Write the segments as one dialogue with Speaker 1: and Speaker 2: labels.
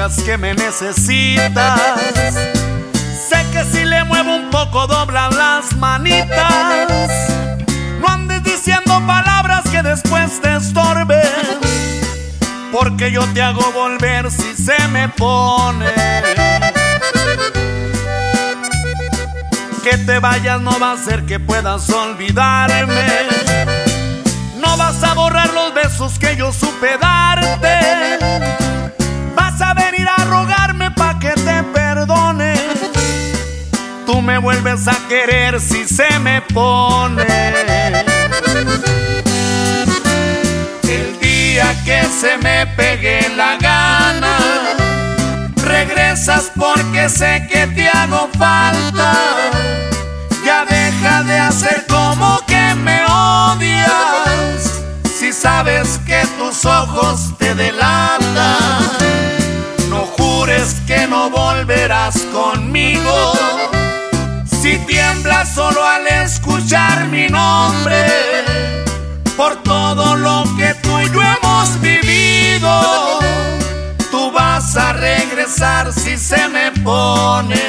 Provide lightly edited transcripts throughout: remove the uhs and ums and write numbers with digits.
Speaker 1: digas que me necesitas. Sé que si le muevo un poco doblan las manitas. No andes diciendo palabras que después te estorben, porque yo te hago volver si se me pone. Que te vayas no va a hacer que puedas olvidarme. No vas a borrar los besos que yo supe darte. Vas a venir a rogarme pa' que te perdone. Tú me vuelves a querer si se me pone. El día que se me pegue la gana, regresas porque sé que te hago falta. Ya deja de hacer como que me odias, si sabes que tus ojos te delatan. No jures que no volverás conmigo, si tiemblas solo al escuchar mi nombre. Por todo lo que tú y yo hemos vivido, tú vas a regresar si se me pone.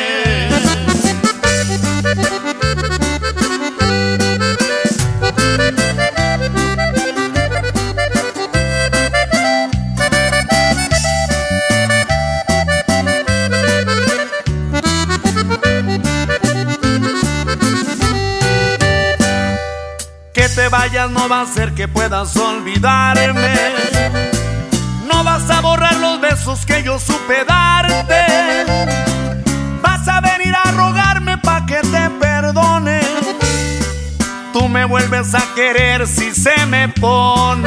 Speaker 1: Que te vayas no va a hacer que puedas olvidarme. No vas a borrar los besos que yo supe darte. Vas a venir a rogarme pa' que te perdone. Tú me vuelves a querer si se me pone.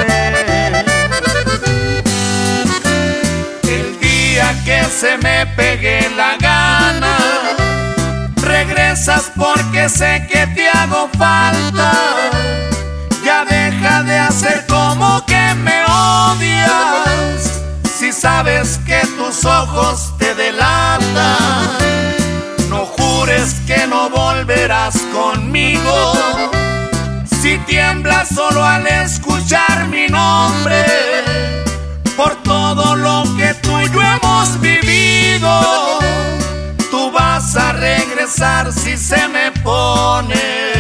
Speaker 1: El día que se me pegue la gana, regresas porque sé que te hago falta. Ya deja de hacer como que me odias, si sabes que tus ojos te delatan. No jures que no volverás conmigo, si tiemblas solo al escuchar mi nombre. Por todo lo que tú y yo hemos vivido, tú vas a regresar si se me pone.